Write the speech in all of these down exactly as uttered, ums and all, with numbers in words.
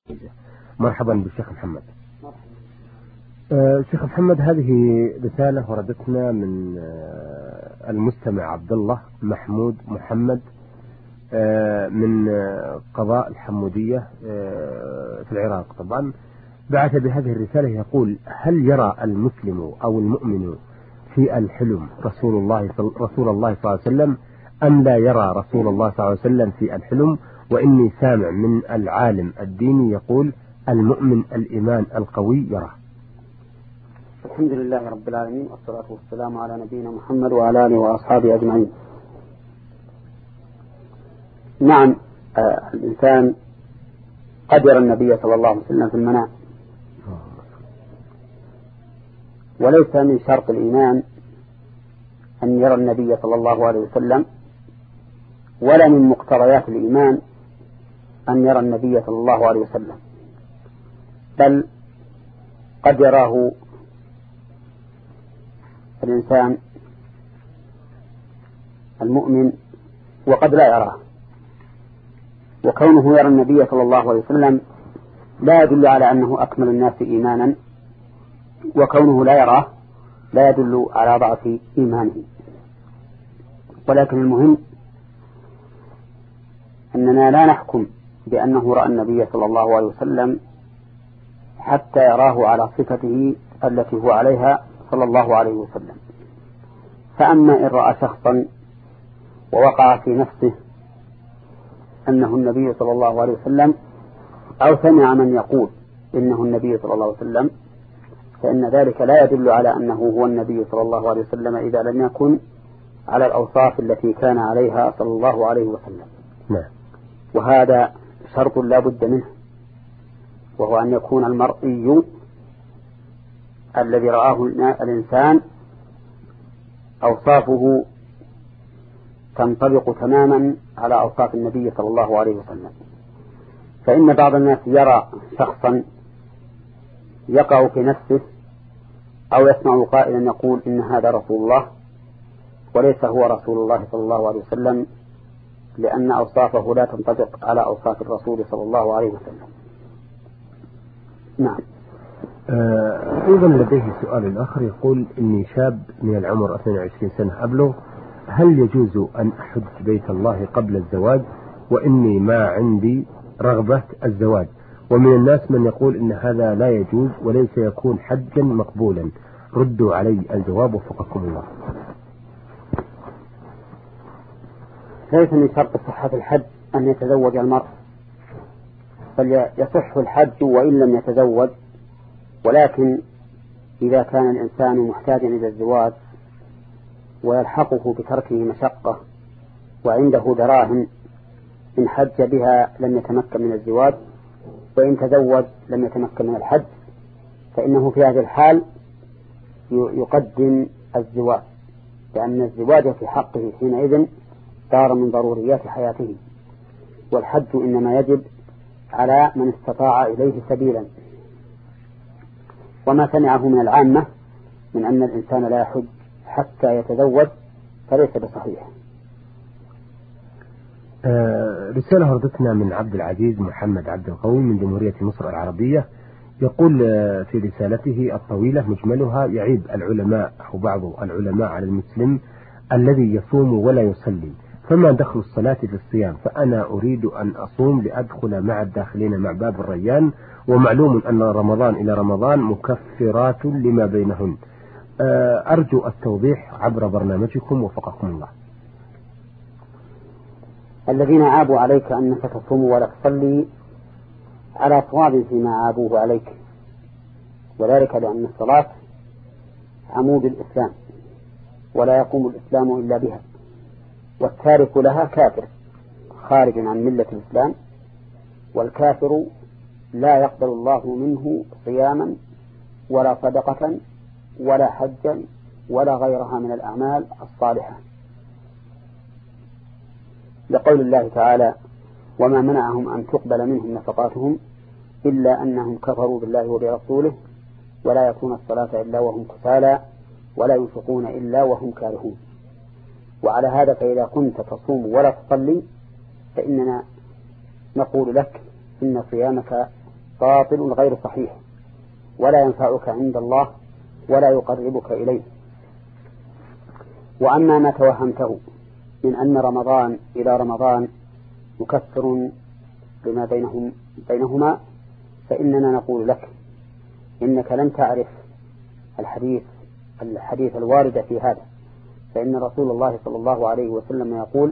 مرحبا بالشيخ محمد. آه شيخ محمد، هذه رسالة وردتنا من آه المستمع عبد الله محمود محمد آه من آه قضاء الحمودية آه في العراق. طبعا بعث بهذه الرسالة يقول: هل يرى المسلم أو المؤمن في الحلم رسول الله رسول الله صلى الله عليه وسلم أم لا يرى رسول الله صلى الله عليه وسلم في الحلم؟ وإني سامع من العالم الديني يقول: المؤمن الإيمان القوي يراه. الحمد لله رب العالمين، والصلاة والسلام على نبينا محمد وعلى آله وأصحابه أجمعين. نعم، آه الإنسان قد يرى النبي صلى الله عليه وسلم في المنام، وليس من شرط الإيمان أن يرى النبي صلى الله عليه وسلم، ولا من مقتضيات الإيمان أن يرى النبي صلى الله عليه وسلم، بل قد يراه الإنسان المؤمن وقد لا يراه. وكونه يرى النبي صلى الله عليه وسلم لا يدل على أنه أكمل الناس إيمانا، وكونه لا يراه لا يدل على ضعف إيمانه. ولكن المهم أننا لا نحكم بأنه رأى النبي صلى الله عليه وسلم حتى يراه على صفته التي هو عليها صلى الله عليه وسلم. فأما إن رأى شخصا ووقع في نفسه أنه النبي صلى الله عليه وسلم، أو سمع من يقول إنه النبي صلى الله عليه وسلم، فإن ذلك لا يدل على أنه هو النبي صلى الله عليه وسلم إذا لم يكن على الأوصاف التي كان عليها صلى الله عليه وسلم. نعم. وهذا شرط لا بد منه، وهو أن يكون المرئي الذي رآه الإنسان أوصافه تنطبق تماما على أوصاف النبي صلى الله عليه وسلم. فإن بعض الناس يرى شخصا يقع في نفسه أو يسمع قائلا يقول إن هذا رسول الله، وليس هو رسول الله صلى الله عليه وسلم، لأن أوصافه لا تنطبق على أوصاف الرسول صلى الله عليه وسلم. نعم. آه أيضا لديه سؤال آخر يقول: إني شاب من العمر اثنين وعشرين سنة أبلغ، هل يجوز أن أحج بيت الله قبل الزواج؟ وإني ما عندي رغبة الزواج، ومن الناس من يقول إن هذا لا يجوز وليس يكون حجا مقبولا. ردوا علي الجواب وفقكم الله. ليس من شرط صحة الحج أن يتزوج المرء، بل يصح الحج وإن لم يتزوج، ولكن إذا كان الإنسان محتاجا إلى الزواج ويلحقه بتركه مشقة وعنده دراهم، إن حج بها لم يتمكن من الزواج، وإن تزوج لم يتمكن من الحج، فإنه في هذه الحال يقدم الزواج، لأن الزواج في حقه حينئذ دار من ضروريات حياته، والحج إنما يجب على من استطاع إليه سبيلا. وما سمعه من العامة من أن الإنسان لا يحج حتى يتزوج فليس بصحيح. آه رسالة وردتنا من عبد العزيز محمد عبد القوي من جمهورية مصر العربية، يقول آه في رسالته الطويلة مجملها: يعيب العلماء أو بعض العلماء على المسلم الذي يصوم ولا يصلي، فما دخل الصلاة في الصيام؟ فأنا أريد أن أصوم لأدخل مع الداخلين مع باب الريان، ومعلوم أن رمضان إلى رمضان مكفرات لما بينهن. أرجو التوضيح عبر برنامجكم وفقكم الله. الذين عابوا عليك أنك تصوم ولا تصلي على صواب فيما عابوه عليك، وذلك لأن الصلاة عمود الإسلام، ولا يقوم الإسلام إلا بها، والتارك لها كافر خارج عن ملة الإسلام، والكافر لا يقبل الله منه صياما ولا صدقة ولا حجا ولا غيرها من الأعمال الصالحة، لقول الله تعالى: وما منعهم أن تقبل منهم نفقاتهم إلا أنهم كفروا بالله وبرسوله ولا يأتون الصلاة إلا وهم كسالى ولا ينفقون إلا وهم كارهون. وعلى هذا فإذا كنت تصوم ولا تصلي فإننا نقول لك إن صيامك باطل غير صحيح ولا ينفعك عند الله ولا يقربك إليه. وأما ما توهمته من أن رمضان إلى رمضان مكفر بما بينهم بينهما فإننا نقول لك إنك لن تعرف الحديث الحديث الوارد في هذا، فإن رسول الله صلى الله عليه وسلم يقول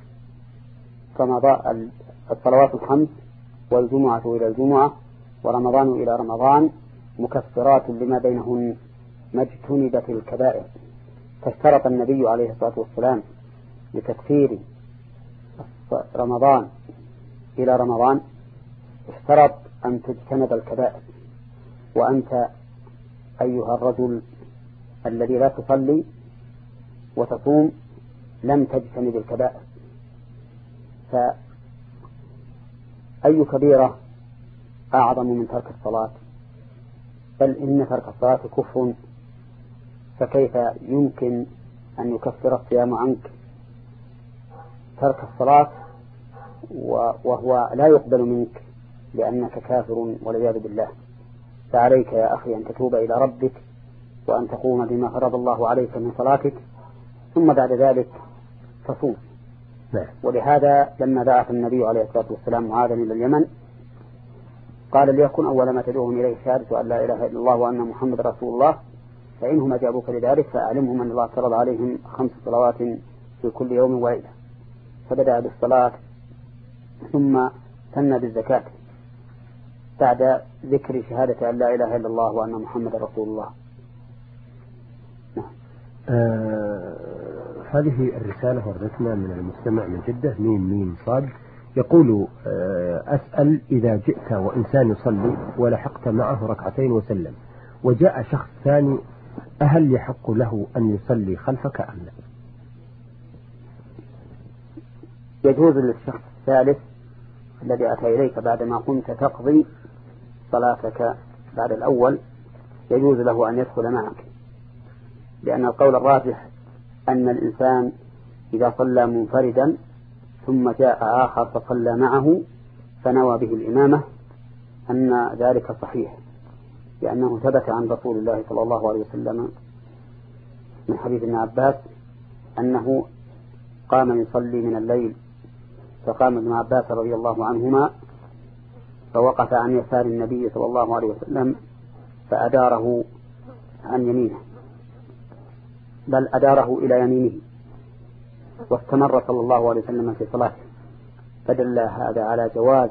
رمضان الصلوات الخمس والجمعة إلى الجمعة ورمضان إلى رمضان مكفرات لما بينهن ما اجتنبت الكبائر. فاشترط النبي عليه الصلاة والسلام لتكفير رمضان إلى رمضان اشترط أن تجتنب الكبائر. وأنت أيها الرجل الذي لا تصلي وتصوم لم تجتنب الكبائر، فأي كبيرة أعظم من ترك الصلاة؟ بل إن ترك الصلاة كفر، فكيف يمكن أن يكفر الصيام عنك ترك الصلاة وهو لا يقبل منك لأنك كافر والعياذ بالله؟ فعليك يا أخي أن تتوب إلى ربك وأن تقوم بما فرض الله عليك من صلاتك ثم بعد ذلك تصوم. ولهذا لما بعث النبي عليه الصلاة والسلام معاذا إلى اليمن قال ليكن أول ما تدعوهم إليه شهادة أن لا إله إلا الله وأن محمد رسول الله، فإنهم أجابوك لذلك فأعلمهم أن الله فرض عليهم خمس صلوات في كل يوم وليلة. فبدأ بالصلاة ثم ثنى بالزكاة بعد ذكر شهادة أن لا إله إلا الله وأن محمد رسول الله. نعم. آه هذه الرسالة وردتنا من المستمع من جدة ميم ميم صاد يقول آه أسأل إذا جئت وإنسان يصلي ولحقت معه ركعتين وسلم وجاء شخص ثاني أهل يحق له أن يصلي خلفك أم لا؟ يجوز للشخص الثالث الذي أتى إليك بعدما كنت تقضي صلاتك بعد الأول يجوز له أن يدخل معك، لأن القول الراجح أن الإنسان إذا صلى منفردا ثم جاء آخر فصلى معه فنوى به الإمامة أن ذلك صحيح، لأنه ثبت عن رسول الله صلى الله عليه وسلم من حديث ابن عباس أنه قام يصلي من الليل فقام ابن عباس رضي الله عنهما فوقف عن يسار النبي صلى الله عليه وسلم فأداره عن يمينه، بل أداره إلى يمينه واستمر صلى الله عليه وسلم في صلاته، فدل هذا على جواز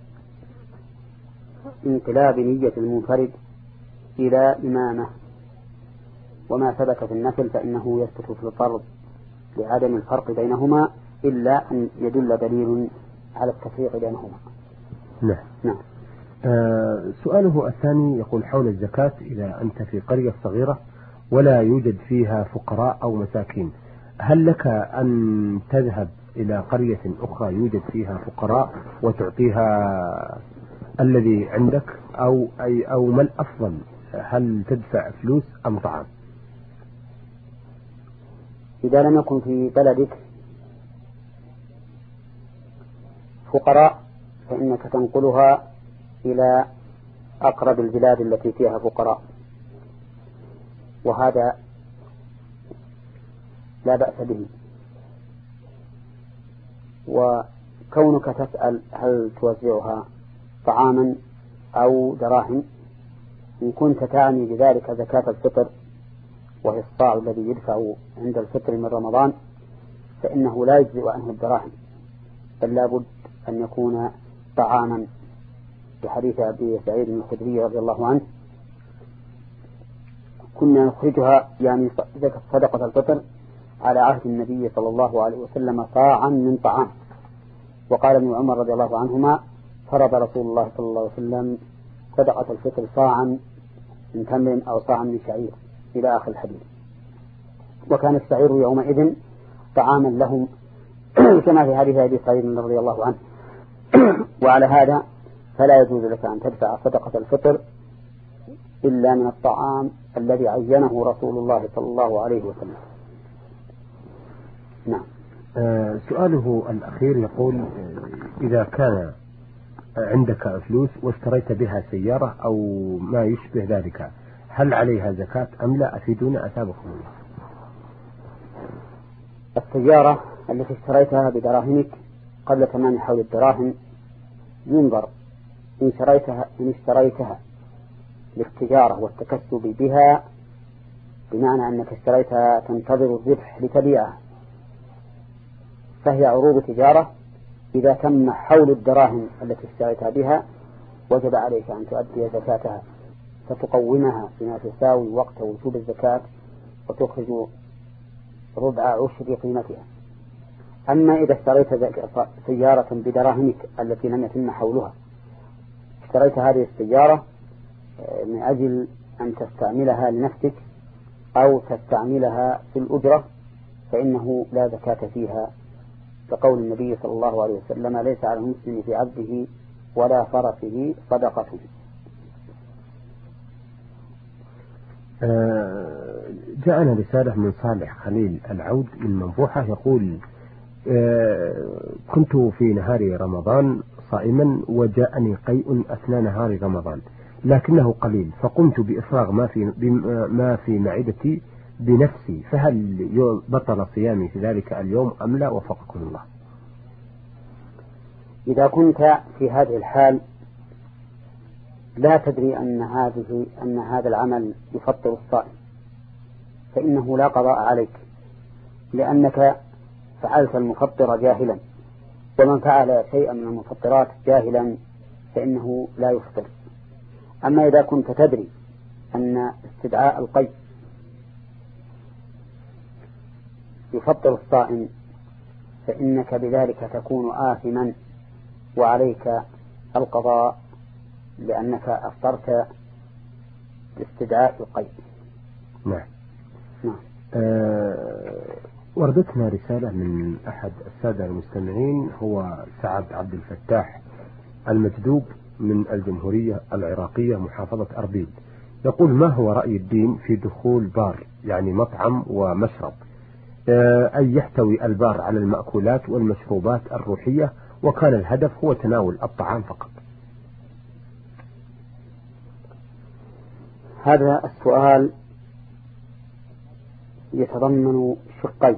انقلاب نية المنفرد إلى إمامه. وما ثبت في النفل فإنه يثبت في الفرض لعدم الفرق بينهما إلا أن يدل دليل على التفريق بينهما. نعم. نعم. آه سؤاله الثاني يقول حول الزكاة إذا أنت في قرية صغيرة ولا يوجد فيها فقراء أو مساكين، هل لك أن تذهب إلى قرية أخرى يوجد فيها فقراء وتعطيها الذي عندك أو أي أو ما الأفضل، هل تدفع فلوس أم طعام؟ إذا لم يكن في بلدك فقراء فإنك تنقلها إلى أقرب البلاد التي فيها فقراء، وهذا لا بأس به. وكونك تسأل هل توزعها طعاما أو دراهم، إن كنت تعني بذلك زكاة الفطر وهي الصاع الذي يدفع عند الفطر من رمضان فإنه لا يجزئ عنه الدراهم، بل لا بد أن يكون طعاما، بحديث أبي سعيد الخدري رضي الله عنه كنا نخرجها يعني زكاة صدقة الفطر على عهد النبي صلى الله عليه وسلم صاعا من طعام. وقال ابن عمر رضي الله عنهما فرض رسول الله صلى الله عليه وسلم صدقة الفطر صاعا من تمر أو صاعا من شعير إلى آخر الحديث. وكان الشعير يومئذ طعاما لهم كما في حديث أبي سعيد رضي الله عنه. وعلى هذا فلا يجوز لك أن تدفع صدقة الفطر إلا من الطعام الذي عينه رسول الله صلى الله عليه وسلم. نعم. آه سؤاله الأخير يقول إذا كان عندك فلوس واشتريت بها سيارة أو ما يشبه ذلك، هل عليها زكاة أم لا؟ أفيدونا أثابكم الله. السيارة التي اشتريتها بدراهمك قبل تمام حول الدراهم ينظر إن اشتريتها إن اشتريتها للتجارة والتكسب بها، بمعنى أنك اشتريتها تنتظر الربح لتبيعها، فهي عروض تجارة. إذا تم حول الدراهم التي اشتريتها بها وجب عليك أن تؤدي زكاتها، فتقومها بما تساوي وقت وجوب الزكاة وتخرج ربع عشر قيمتها. أما إذا اشتريت سيارة بدراهمك التي لم يتم حولها، اشتريت هذه السيارة من أجل أن تستعملها لنفسك أو تستعملها في الأجرة، فإنه لا زكاة فيها، كقول النبي صلى الله عليه وسلم: ليس على المسلم في عبده ولا فرسه صدقة. جاءنا رسالة من صالح خليل العود من منبوحة يقول: كنت في نهار رمضان صائما وجاءني قيء أثناء نهار رمضان لكنه قليل، فقمت بإفراغ ما في ما في معدتي بنفسي، فهل بطل صيامي في ذلك اليوم أم لا؟ وفقكم الله. إذا كنت في هذه الحال لا تدري أن هذه أن هذا العمل يفطر الصائم، فإنه لا قضاء عليك، لأنك فعلت المفطر جاهلا، ومن فعل شيئا من المفطرات جاهلا فإنه لا يفطر. أما إذا كنت تدري أن استدعاء القيء يفطر الصائم فإنك بذلك تكون آثما وعليك القضاء، لأنك أفطرت باستدعاء القيء. نعم. نعم. أه وردتنا رسالة من أحد السادة المستمعين، هو سعد عبد الفتاح المجدوب من الجمهورية العراقية محافظة أربيل، يقول: ما هو رأي الدين في دخول بار، يعني مطعم ومشرب، أه أي يحتوي البار على المأكولات والمشروبات الروحية، وكان الهدف هو تناول الطعام فقط؟ هذا السؤال يتضمن شقين.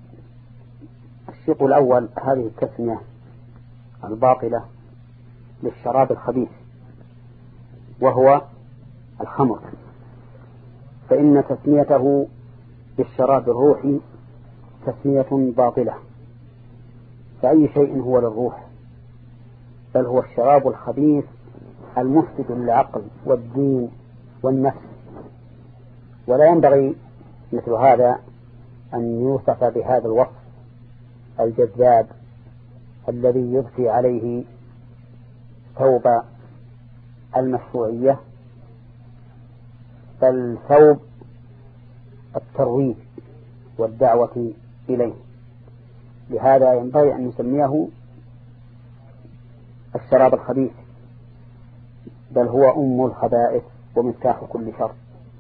الشق الأول: هذه التسمية الباطلة للشراب الخبيث وهو الخمر، فإن تسميته بالشراب الروحي تسمية باطلة، فأي شيء هو للروح، بل هو الشراب الخبيث المفسد للعقل والدين والنفس، ولا ينبغي مثل هذا أن يوصف بهذا الوصف الجذاب الذي يضفي عليه ثوب المشروعية، بل ثوب الترويج والدعوة إليه. لهذا ينبغي أن نسميه الشراب الخبيث، بل هو أم الخبائث ومفتاح كل شر.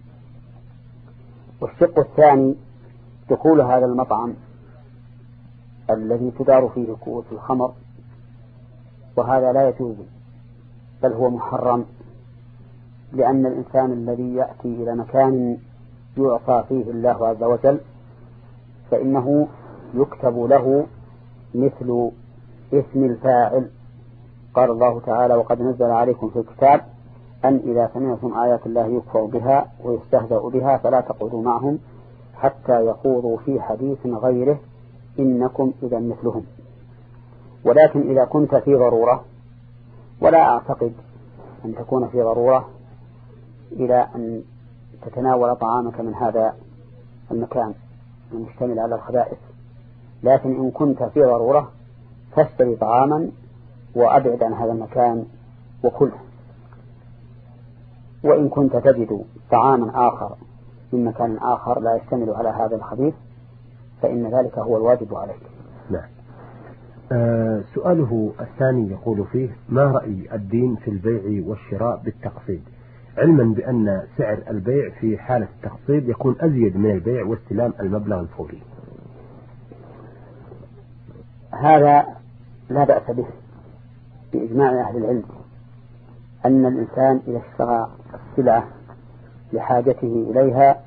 والشق الثاني: دخول هذا المطعم الذي تدار فيه كؤوس الخمر، وهذا لا يجوز، بل هو محرم، لأن الإنسان الذي يأتي إلى مكان يعصى فيه الله عز وجل فإنه يكتب له مثل اسم الفاعل. قال الله تعالى: وقد نزل عليكم في الكتاب أن إذا سمعتم آيات الله يكفر بها ويستهزأ بها فلا تقعدوا معهم حتى يخوضوا في حديث غيره إنكم إذا مثلهم. ولكن إذا كنت في ضرورة، ولا أعتقد أن تكون في ضرورة إلى أن تتناول طعامك من هذا المكان المشتمل على الخبائث، لكن إن كنت في ضرورة فاشتري طعاما وأبعد عن هذا المكان وكله. وإن كنت تجد طعاما آخر من مكان آخر لا يشتمل على هذا الخبيث فإن ذلك هو الواجب عليك. نعم. آه سؤاله الثاني يقول فيه: ما رأي الدين في البيع والشراء بالتقسيط، علما بأن سعر البيع في حالة التقسيط يكون أزيد من البيع واستلام المبلغ الفوري؟ هذا لا بأس به، بإجماع أهل العلم أن الإنسان إذا اشترى السلعة لحاجته إليها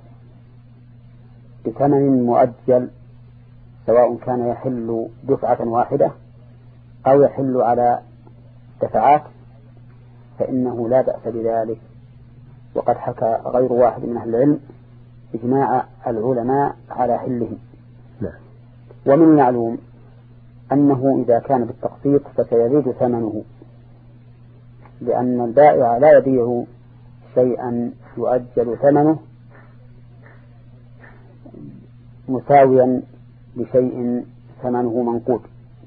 بثمن مؤجل، سواء كان يحل دفعة واحدة أو يحل على دفعات، فإنه لا بأس بذلك. وقد حكى غير واحد من أهل العلم إجماع العلماء على حله. ومن المعلوم أنه إذا كان بالتقسيط فسيزيد ثمنه، لأن البائع لا يبيع شيئا يؤجل ثمنه مساويا لشيء ثمنه منقود.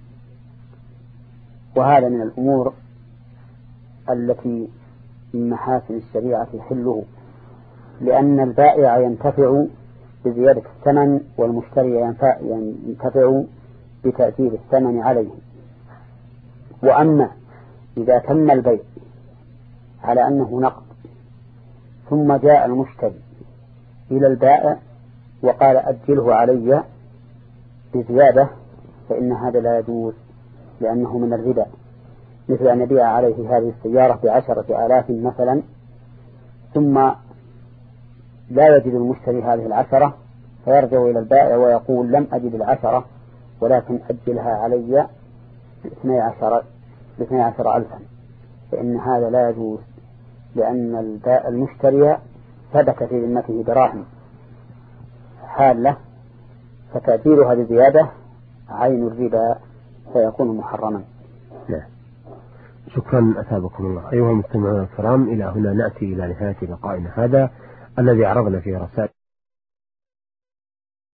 وهذا من الأمور التي من محاسن الشريعة حله، لأن البائع ينتفع بزيادة الثمن والمشتري ينتفع بتأثير الثمن عليه. وأما إذا تم البيع على أنه نقد ثم جاء المشتري إلى البائع وقال أجله علي بزيادة، فإن هذا لا يجوز، لأنه من الربا، مثل أن يبيع عليه هذه السيارة بعشرة آلاف مثلا، ثم لا يجد المشتري هذه العشرة، فيرجع إلى البائع ويقول لم أجد العشرة ولكن أجلها علي باثني عشر باثني عشر ألفا، فإن هذا لا يجوز، لأن المشتري ثبت في ذمته دراهم حالة، فتأثيرها بزيادة عين الربا فيكون محرما. نعم. شكرا أثابكم الله. أيها المستمعون الكرام، إلى هنا نأتي إلى نهاية لقائنا هذا الذي عرضنا فيه رسائل